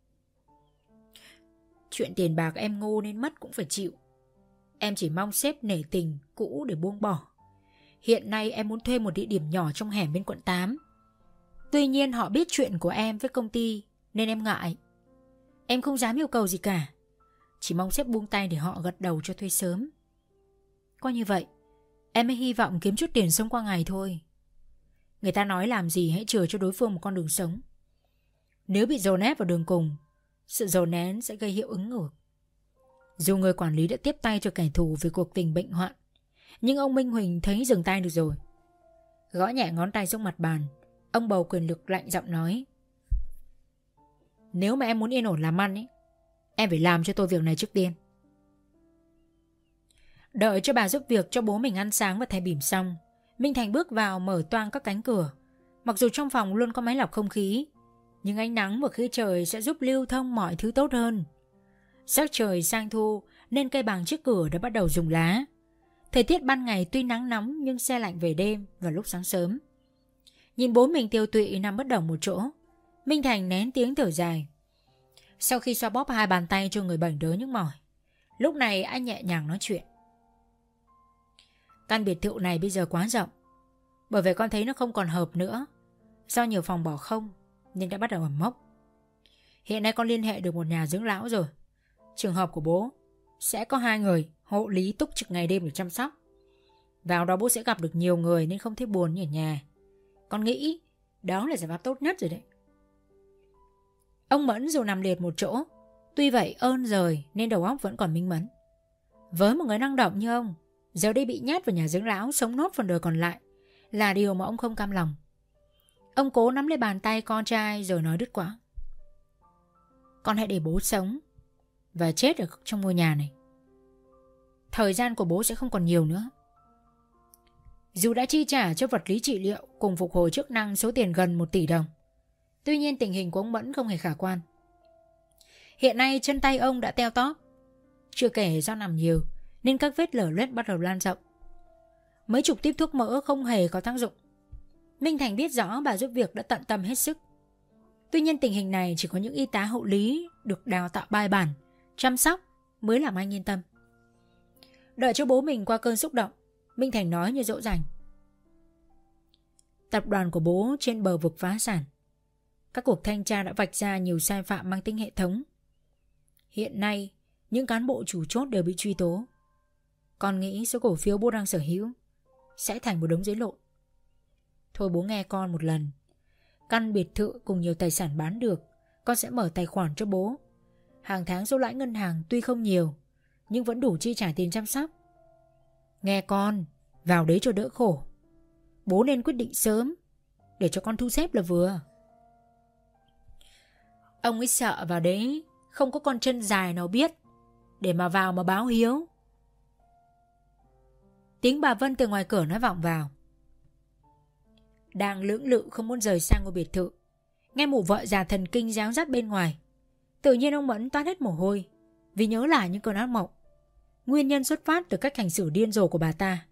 Speaker 2: Chuyện tiền bạc em ngu nên mất cũng phải chịu. Em chỉ mong sếp nể tình cũ để buông bỏ. Hiện nay em muốn thuê một địa điểm nhỏ trong hẻm bên quận tám. Tuy nhiên họ biết chuyện của em với công ty nên em ngại. Em không dám yêu cầu gì cả, chỉ mong sếp buông tay để họ gật đầu cho thuê sớm. Coi như vậy em mới hy vọng kiếm chút tiền sống qua ngày thôi. Người ta nói làm gì hãy chừa cho đối phương một con đường sống. Nếu bị dồn ép vào đường cùng, sự dồn nén sẽ gây hiệu ứng ngược. Dù người quản lý đã tiếp tay cho kẻ thù về cuộc tình bệnh hoạn, nhưng ông Minh Huỳnh thấy dừng tay được rồi. Gõ nhẹ ngón tay xuống mặt bàn, ông bầu quyền lực lạnh giọng nói: Nếu mà em muốn yên ổn làm ăn ấy, em phải làm cho tôi việc này trước tiên. Đợi cho bà giúp việc cho bố mình ăn sáng và thay bỉm xong, Minh Thành bước vào mở toang các cánh cửa. Mặc dù trong phòng luôn có máy lọc không khí, nhưng ánh nắng và khí trời sẽ giúp lưu thông mọi thứ tốt hơn. Sắc trời sang thu nên cây bàng trước cửa đã bắt đầu rụng lá. Thời tiết ban ngày tuy nắng nóng nhưng se lạnh về đêm và lúc sáng sớm. Nhìn bố mình tiêu tụy nằm bất động một chỗ, Minh Thành nén tiếng thở dài. Sau khi xoa bóp hai bàn tay cho người bệnh đỡ nhức mỏi, lúc này anh nhẹ nhàng nói chuyện. Căn biệt thự này bây giờ quá rộng, bởi vậy con thấy nó không còn hợp nữa. Do nhiều phòng bỏ không nên đã bắt đầu ẩm mốc. Hiện nay con liên hệ được một nhà dưỡng lão rồi. Trường hợp của bố sẽ có hai người hộ lý túc trực ngày đêm để chăm sóc. Vào đó bố sẽ gặp được nhiều người nên không thấy buồn như ở nhà. Con nghĩ đó là giải pháp tốt nhất rồi đấy. Ông Mẫn dù nằm liệt một chỗ, tuy vậy ơn rời nên đầu óc vẫn còn minh mẫn. Với một người năng động như ông, giờ đây bị nhét vào nhà dưỡng lão sống nốt phần đời còn lại là điều mà ông không cam lòng. Ông cố nắm lấy bàn tay con trai rồi nói đứt quãng. Con hãy để bố sống và chết ở trong ngôi nhà này. Thời gian của bố sẽ không còn nhiều nữa. Dù đã chi trả cho vật lý trị liệu cùng phục hồi chức năng số tiền gần một tỷ đồng, tuy nhiên tình hình của ông Mẫn không hề khả quan. Hiện nay chân tay ông đã teo tóp, chưa kể do nằm nhiều nên các vết lở loét bắt đầu lan rộng. Mấy chục tiếp thuốc mỡ không hề có tác dụng. Minh Thành biết rõ bà giúp việc đã tận tâm hết sức. Tuy nhiên tình hình này chỉ có những y tá hộ lý được đào tạo bài bản, chăm sóc mới làm anh yên tâm. Đợi cho bố mình qua cơn xúc động, Minh Thành nói như dỗ dành. Tập đoàn của bố trên bờ vực phá sản. Các cuộc thanh tra đã vạch ra nhiều sai phạm mang tính hệ thống. Hiện nay, những cán bộ chủ chốt đều bị truy tố. Con nghĩ số cổ phiếu bố đang sở hữu sẽ thành một đống giấy lộn. Thôi bố nghe con một lần. Căn biệt thự cùng nhiều tài sản bán được, con sẽ mở tài khoản cho bố. Hàng tháng số lãi ngân hàng tuy không nhiều, nhưng vẫn đủ chi trả tiền chăm sóc. Nghe con, vào đấy cho đỡ khổ. Bố nên quyết định sớm, để cho con thu xếp là vừa. Ông ấy sợ vào đấy không có con chân dài nào biết, để mà vào mà báo hiếu. Tiếng bà Vân từ ngoài cửa nói vọng vào. Đang lưỡng lự không muốn rời sang ngôi biệt thự, nghe mụ vợ già thần kinh réo rắt bên ngoài, tự nhiên ông Mẫn toát hết mồ hôi vì nhớ lại những cơn ác mộng. Nguyên nhân xuất phát từ cách hành xử điên rồ của bà ta.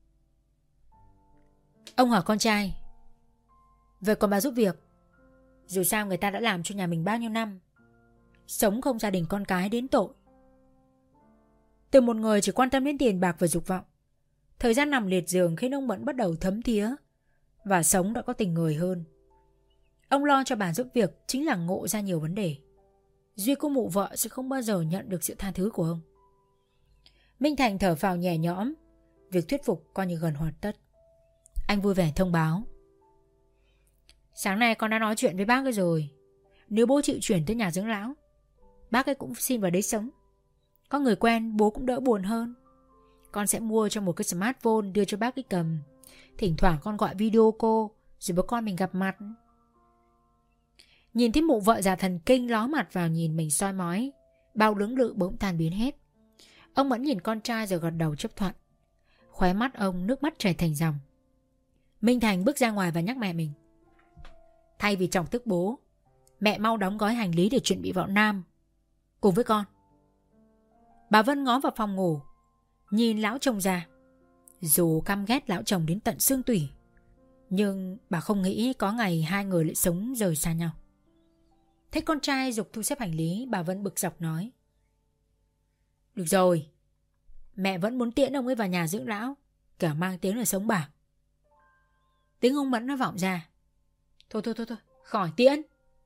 Speaker 2: Ông hỏi con trai, vậy còn bà giúp việc? Dù sao người ta đã làm cho nhà mình bao nhiêu năm, sống không gia đình con cái đến tội. Từ một người chỉ quan tâm đến tiền bạc và dục vọng, thời gian nằm liệt giường khiến ông Mẫn bắt đầu thấm thía và sống đã có tình người hơn. Ông lo cho bà giúp việc chính là ngộ ra nhiều vấn đề. Duy cô mụ vợ sẽ không bao giờ nhận được sự tha thứ của ông. Minh Thành thở phào nhẹ nhõm, việc thuyết phục coi như gần hoàn tất. Anh vui vẻ thông báo. Sáng nay con đã nói chuyện với bác ấy rồi. Nếu bố chịu chuyển tới nhà dưỡng lão, bác ấy cũng xin vào đấy sống. Có người quen bố cũng đỡ buồn hơn. Con sẽ mua cho một cái smartphone đưa cho bác ấy cầm. Thỉnh thoảng con gọi video cô, rồi bố con mình gặp mặt. Nhìn thấy mụ vợ già thần kinh ló mặt vào nhìn mình soi mói, bao lưỡng lự bỗng tan biến hết. Ông Mẫn nhìn con trai rồi gật đầu chấp thuận. Khóe mắt ông nước mắt chảy thành dòng. Minh Thành bước ra ngoài và nhắc mẹ mình. Thay vì chọc tức bố, mẹ mau đóng gói hành lý để chuẩn bị vào Nam cùng với con. Bà Vân ngó vào phòng ngủ, nhìn lão chồng già. Dù căm ghét lão chồng đến tận xương tủy, nhưng bà không nghĩ có ngày hai người lại sống rời xa nhau. Thấy con trai giục thu xếp hành lý, bà Vân bực dọc nói. Được rồi, mẹ vẫn muốn tiễn ông ấy vào nhà dưỡng lão, cả mang tiếng là sống bạc. Tiếng ông Mẫn nó vọng ra. Thôi thôi thôi thôi, khỏi tiễn.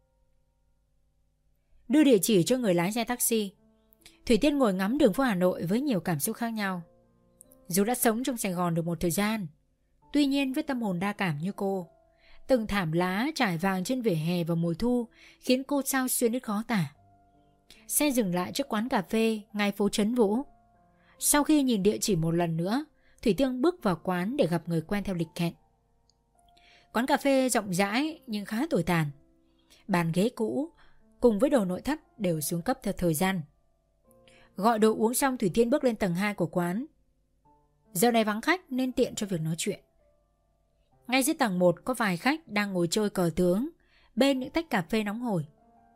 Speaker 2: Đưa địa chỉ cho người lái xe taxi, Thủy Tiên ngồi ngắm đường phố Hà Nội với nhiều cảm xúc khác nhau. Dù đã sống trong Sài Gòn được một thời gian, tuy nhiên với tâm hồn đa cảm như cô, từng thảm lá trải vàng trên vỉa hè vào mùa thu khiến cô sao xuyên đến khó tả. Xe dừng lại trước quán cà phê ngay phố Trấn Vũ. Sau khi nhìn địa chỉ một lần nữa, Thủy Tiên bước vào quán để gặp người quen theo lịch hẹn. Quán cà phê rộng rãi nhưng khá tồi tàn. Bàn ghế cũ cùng với đồ nội thất đều xuống cấp theo thời gian. Gọi đồ uống xong, Thủy Tiên bước lên tầng hai của quán. Giờ này vắng khách nên tiện cho việc nói chuyện. Ngay dưới tầng một có vài khách đang ngồi chơi cờ tướng bên những tách cà phê nóng hổi.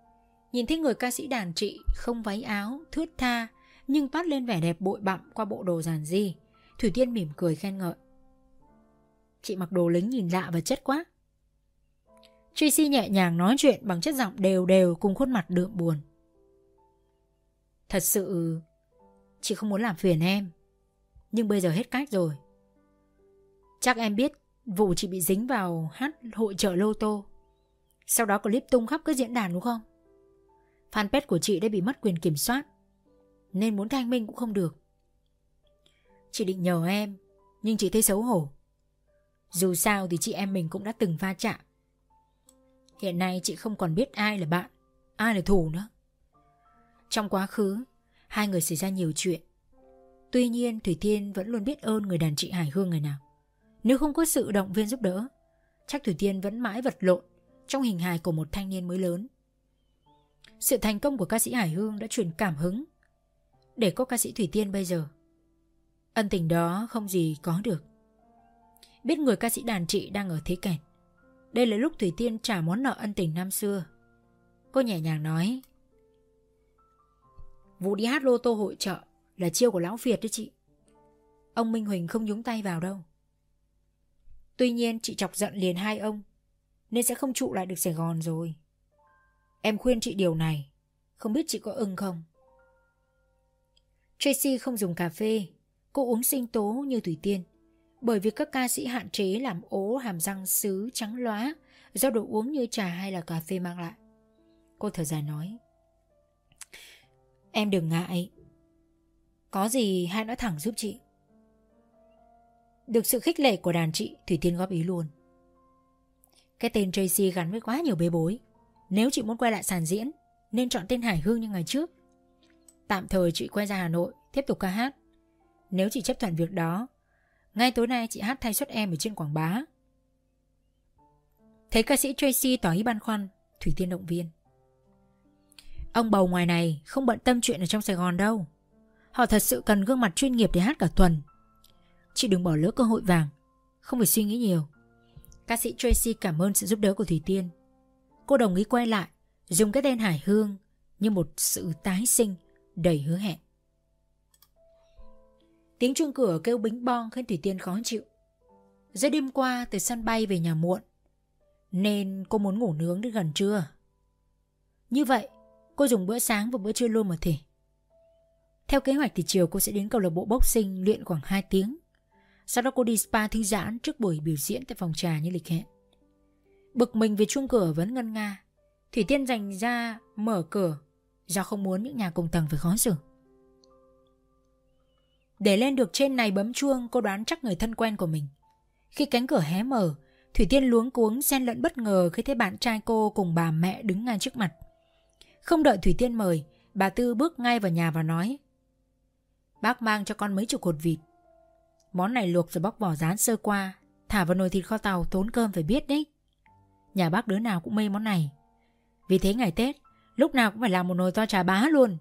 Speaker 2: Nhìn thấy người ca sĩ đàn chị không váy áo, thướt tha nhưng toát lên vẻ đẹp bội bặm qua bộ đồ giản dị, Thủy Tiên mỉm cười khen ngợi. Chị mặc đồ lính nhìn lạ và chất quá. Tracy nhẹ nhàng nói chuyện bằng chất giọng đều đều cùng khuôn mặt đượm buồn. Thật sự chị không muốn làm phiền em, nhưng bây giờ hết cách rồi. Chắc em biết vụ chị bị dính vào hát hội chợ lô tô, sau đó clip tung khắp các diễn đàn đúng không? Fanpage của chị đã bị mất quyền kiểm soát, nên muốn thanh minh cũng không được. Chị định nhờ em, nhưng chị thấy xấu hổ. Dù sao thì chị em mình cũng đã từng va chạm. Hiện nay chị không còn biết ai là bạn, ai là thù nữa. Trong quá khứ, hai người xảy ra nhiều chuyện. Tuy nhiên Thủy Tiên vẫn luôn biết ơn người đàn chị Hải Hương ngày nào. Nếu không có sự động viên giúp đỡ, chắc Thủy Tiên vẫn mãi vật lộn trong hình hài của một thanh niên mới lớn. Sự thành công của ca sĩ Hải Hương đã truyền cảm hứng để có ca sĩ Thủy Tiên bây giờ. Ân tình đó không gì có được. Biết người ca sĩ đàn chị đang ở thế kẹt, đây là lúc Thủy Tiên trả món nợ ân tình năm xưa. Cô nhẹ nhàng nói: Vụ đi hát lô tô hội chợ là chiêu của lão Việt đấy chị. Ông Minh Huỳnh không nhúng tay vào đâu. Tuy nhiên chị chọc giận liền hai ông, nên sẽ không trụ lại được Sài Gòn rồi. Em khuyên chị điều này, không biết chị có ưng không? Tracy không dùng cà phê, cô uống sinh tố như Thủy Tiên, bởi vì các ca sĩ hạn chế làm ố hàm răng sứ trắng lóa do đồ uống như trà hay là cà phê mang lại. Cô thở dài nói: Em đừng ngại, có gì hãy nói thẳng giúp chị. Được sự khích lệ của đàn chị, Thủy Tiên góp ý luôn: Cái tên Tracy gắn với quá nhiều bê bối. Nếu chị muốn quay lại sàn diễn, nên chọn tên Hải Hương như ngày trước. Tạm thời chị quay ra Hà Nội tiếp tục ca hát. Nếu chị chấp thuận việc đó, ngay tối nay chị hát thay suất em ở trên Quảng Bá. Thấy ca sĩ Tracy tỏ ý băn khoăn, Thủy Tiên động viên: Ông bầu ngoài này không bận tâm chuyện ở trong Sài Gòn đâu. Họ thật sự cần gương mặt chuyên nghiệp để hát cả tuần. Chị đừng bỏ lỡ cơ hội vàng, không phải suy nghĩ nhiều. Ca sĩ Tracy cảm ơn sự giúp đỡ của Thủy Tiên. Cô đồng ý quay lại, dùng cái tên Hải Hương như một sự tái sinh đầy hứa hẹn. Tiếng chuông cửa kêu bính bong khiến Thủy Tiên khó chịu. Do đêm qua từ sân bay về nhà muộn, nên cô muốn ngủ nướng đến gần trưa. Như vậy, cô dùng bữa sáng và bữa trưa luôn một thể. Theo kế hoạch thì chiều cô sẽ đến câu lạc bộ boxing luyện khoảng hai tiếng. Sau đó cô đi spa thư giãn trước buổi biểu diễn tại phòng trà như lịch hẹn. Bực mình vì chuông cửa vẫn ngân nga, Thủy Tiên dành ra mở cửa do không muốn những nhà cùng tầng phải khó xử. Để lên được trên này bấm chuông, cô đoán chắc người thân quen của mình. Khi cánh cửa hé mở, Thủy Tiên luống cuống xen lẫn bất ngờ khi thấy bạn trai cô cùng bà mẹ đứng ngay trước mặt. Không đợi Thủy Tiên mời, bà Tư bước ngay vào nhà và nói: Bác mang cho con mấy chục hột vịt. Món này luộc rồi bóc vỏ rán sơ qua, thả vào nồi thịt kho tàu tốn cơm phải biết đấy. Nhà bác đứa nào cũng mê món này. Vì thế ngày Tết, lúc nào cũng phải làm một nồi to chả bá luôn.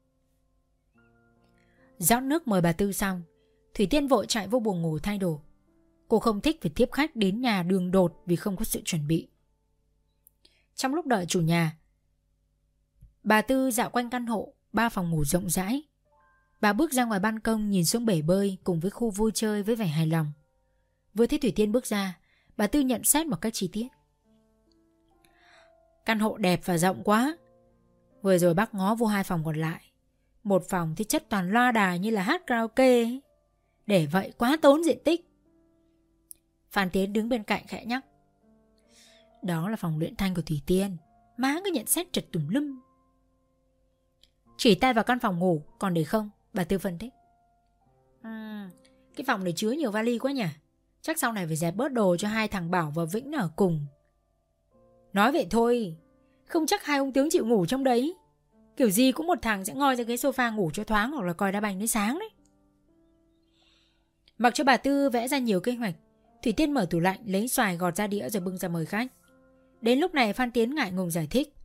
Speaker 2: Rót nước mời bà Tư xong, Thủy Tiên vội chạy vô buồng ngủ thay đồ. Cô không thích phải tiếp khách đến nhà đường đột vì không có sự chuẩn bị. Trong lúc đợi chủ nhà, bà Tư dạo quanh căn hộ, ba phòng ngủ rộng rãi. Bà bước ra ngoài ban công nhìn xuống bể bơi cùng với khu vui chơi với vẻ hài lòng. Vừa thấy Thủy Tiên bước ra, bà Tư nhận xét một cách chi tiết: Căn hộ đẹp và rộng quá. Vừa rồi bác ngó vô hai phòng còn lại. Một phòng thì chất toàn loa đài như là hát karaoke ấy. Để vậy quá tốn diện tích. Phan Tiến đứng bên cạnh khẽ nhắc: Đó là phòng luyện thanh của Thủy Tiên. Má cứ nhận xét trật tùm lum. Chỉ tay vào căn phòng ngủ còn để không, bà Tư phân tích: à, Cái phòng này chứa nhiều vali quá nhỉ. Chắc sau này phải dẹp bớt đồ cho hai thằng Bảo và Vĩnh ở cùng. Nói vậy thôi, không chắc hai ông tướng chịu ngủ trong đấy. Kiểu gì cũng một thằng sẽ ngồi ra ghế sofa ngủ cho thoáng, hoặc là coi đá banh đến sáng đấy. Mặc cho bà Tư vẽ ra nhiều kế hoạch, Thủy Tiên mở tủ lạnh lấy xoài gọt ra đĩa rồi bưng ra mời khách. Đến lúc này Phan Tiến ngại ngùng giải thích: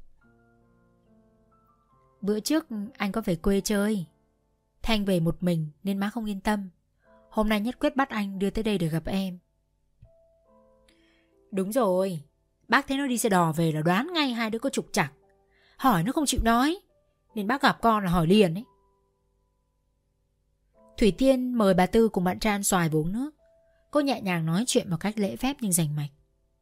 Speaker 2: Bữa trước anh có về quê chơi, Thanh về một mình nên má không yên tâm. Hôm nay nhất quyết bắt anh đưa tới đây để gặp em. Đúng rồi, bác thấy nó đi xe đò về là đoán ngay hai đứa có trục trặc. hỏi nó không chịu nói, nên bác gặp con là hỏi liền ấy. Thủy Tiên mời bà Tư cùng bạn trai ăn xoài và uống nước. Cô nhẹ nhàng nói chuyện một cách lễ phép nhưng rành mạch.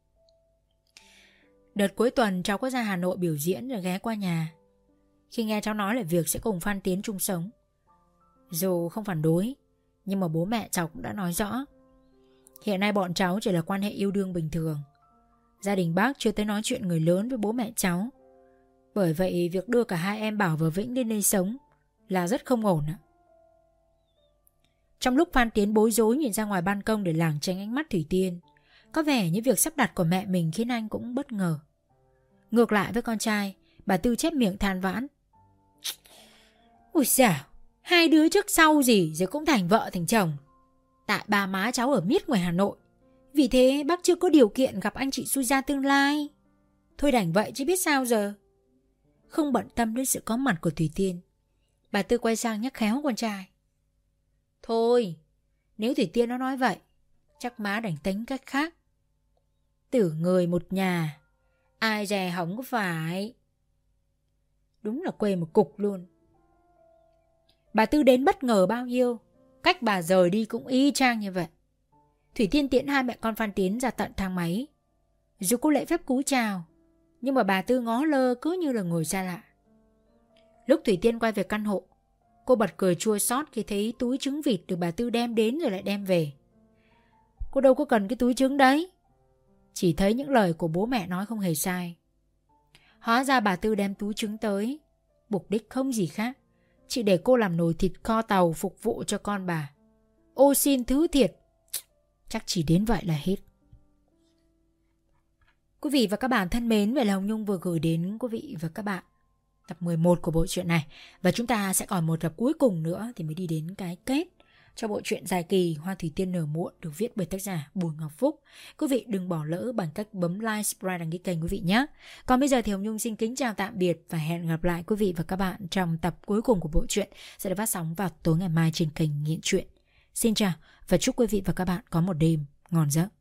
Speaker 2: Đợt cuối tuần cháu có ra Hà Nội biểu diễn rồi ghé qua nhà. Khi nghe cháu nói lại việc sẽ cùng Phan Tiến chung sống, dù không phản đối, nhưng mà bố mẹ cháu cũng đã nói rõ hiện nay bọn cháu chỉ là quan hệ yêu đương bình thường. Gia đình bác chưa tới nói chuyện người lớn với bố mẹ cháu. Bởi vậy việc đưa cả hai em Bảo và Vĩnh lên đây sống là rất không ổn ạ. Trong lúc Phan Tiến bối rối nhìn ra ngoài ban công để lảng tránh ánh mắt Thủy Tiên, có vẻ như việc sắp đặt của mẹ mình khiến anh cũng bất ngờ. Ngược lại với con trai, bà Tư chép miệng than vãn. Ôi dào, hai đứa trước sau gì rồi cũng thành vợ thành chồng. Tại ba má cháu ở miết ngoài Hà Nội, vì thế bác chưa có điều kiện gặp anh chị xui gia tương lai. Thôi đành vậy chứ biết sao giờ. Không bận tâm đến sự có mặt của Thủy Tiên, bà Tư quay sang nhắc khéo con trai. Thôi, nếu Thủy Tiên nó nói vậy, chắc má đành tính cách khác. Tử người một nhà, ai dè hỏng có phải. Đúng là quê một cục luôn. Bà Tư đến bất ngờ bao nhiêu, cách bà rời đi cũng y chang như vậy. Thủy Tiên tiễn hai mẹ con Phan Tiến ra tận thang máy. Dù cô lễ phép cúi chào, nhưng mà bà Tư ngó lơ cứ như là người xa lạ. Lúc Thủy Tiên quay về căn hộ, cô bật cười chua xót khi thấy túi trứng vịt được bà Tư đem đến rồi lại đem về. Cô đâu có cần cái túi trứng đấy, chỉ thấy những lời của bố mẹ nói không hề sai. Hóa ra bà Tư đem túi trứng tới, mục đích không gì khác, chỉ để cô làm nồi thịt kho tàu phục vụ cho con bà. Ô xin thứ thiệt, chắc chỉ đến vậy là hết. Quý vị và các bạn thân mến, vậy là Hồng Nhung vừa gửi đến quý vị và các bạn tập mười một của bộ truyện này. Và chúng ta sẽ còn một tập cuối cùng nữa thì mới đi đến cái kết cho bộ truyện dài kỳ Hoa Thủy Tiên nở muộn được viết bởi tác giả Bùi Ngọc Phúc. Quý vị đừng bỏ lỡ bằng cách bấm like, subscribe, đăng ký kênh quý vị nhé. Còn bây giờ thì Hồng Nhung xin kính chào tạm biệt và hẹn gặp lại quý vị và các bạn trong tập cuối cùng của bộ truyện sẽ được phát sóng vào tối ngày mai trên kênh Nghiện Truyện. Xin chào và chúc quý vị và các bạn có một đêm ngon giấc.